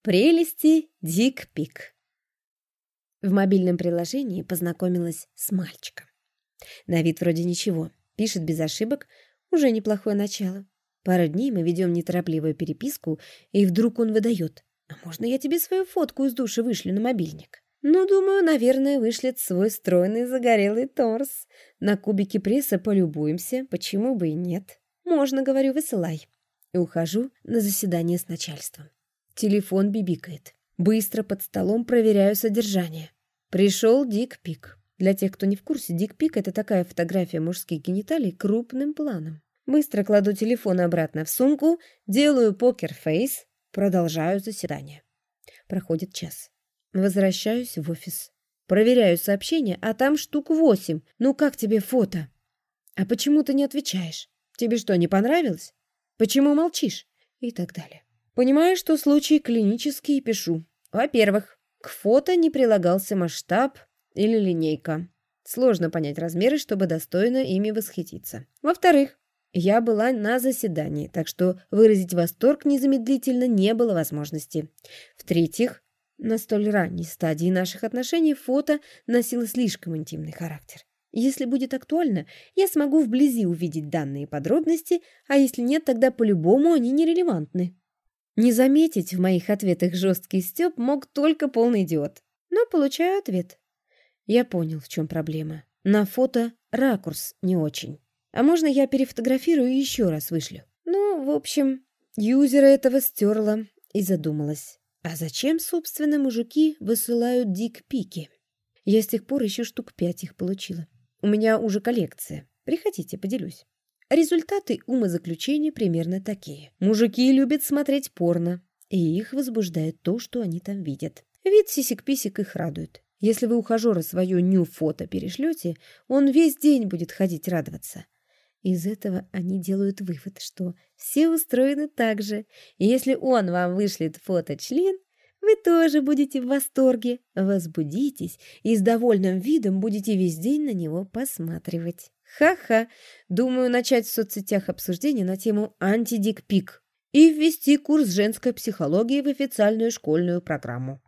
Прелести дик-пик. В мобильном приложении познакомилась с мальчиком. На вид вроде ничего, пишет без ошибок, уже неплохое начало. Пару дней мы ведем неторопливую переписку, и вдруг он выдает: «А можно я тебе свою фотку из душа вышлю на мобильник?» Ну, думаю, наверное, вышлет свой стройный загорелый торс. На кубике пресса полюбуемся, почему бы и нет. Можно, говорю, высылай. И ухожу на заседание с начальством. Телефон бибикает. Быстро под столом проверяю содержание. Пришел дик-пик. Для тех, кто не в курсе, дик-пик — это такая фотография мужских гениталий крупным планом. Быстро кладу телефон обратно в сумку, делаю покер-фейс, продолжаю заседание. Проходит час. Возвращаюсь в офис. Проверяю сообщения, а там штук 8. Ну как тебе фото? А почему ты не отвечаешь? Тебе что, не понравилось? Почему молчишь? И так далее. Понимаю, что случай клинический, и пишу. Во-первых, к фото не прилагался масштаб или линейка. Сложно понять размеры, чтобы достойно ими восхититься. Во-вторых, я была на заседании, так что выразить восторг незамедлительно не было возможности. В-третьих, на столь ранней стадии наших отношений фото носило слишком интимный характер. Если будет актуально, я смогу вблизи увидеть данные подробности, а если нет, тогда по-любому они нерелевантны. Не заметить в моих ответах жесткий стёб мог только полный идиот. Но получаю ответ. Я понял, в чем проблема. На фото ракурс не очень. А можно я перефотографирую и еще раз вышлю? Ну, в общем, юзера этого стерла и задумалась. А зачем, собственно, мужики высылают дик-пики? Я с тех пор еще штук 5 их получила. У меня уже коллекция. Приходите, поделюсь. Результаты умозаключения примерно такие. Мужики любят смотреть порно, и их возбуждает то, что они там видят. Вид сисек-писек их радует. Если вы ухажера свое ню-фото перешлете, он весь день будет ходить радоваться. Из этого они делают вывод, что все устроены так же. И если он вам вышлет фото-член, вы тоже будете в восторге, возбудитесь и с довольным видом будете весь день на него посматривать. Ха-ха! Думаю, начать в соцсетях обсуждение на тему «Анти-дик-пик» и ввести курс женской психологии в официальную школьную программу.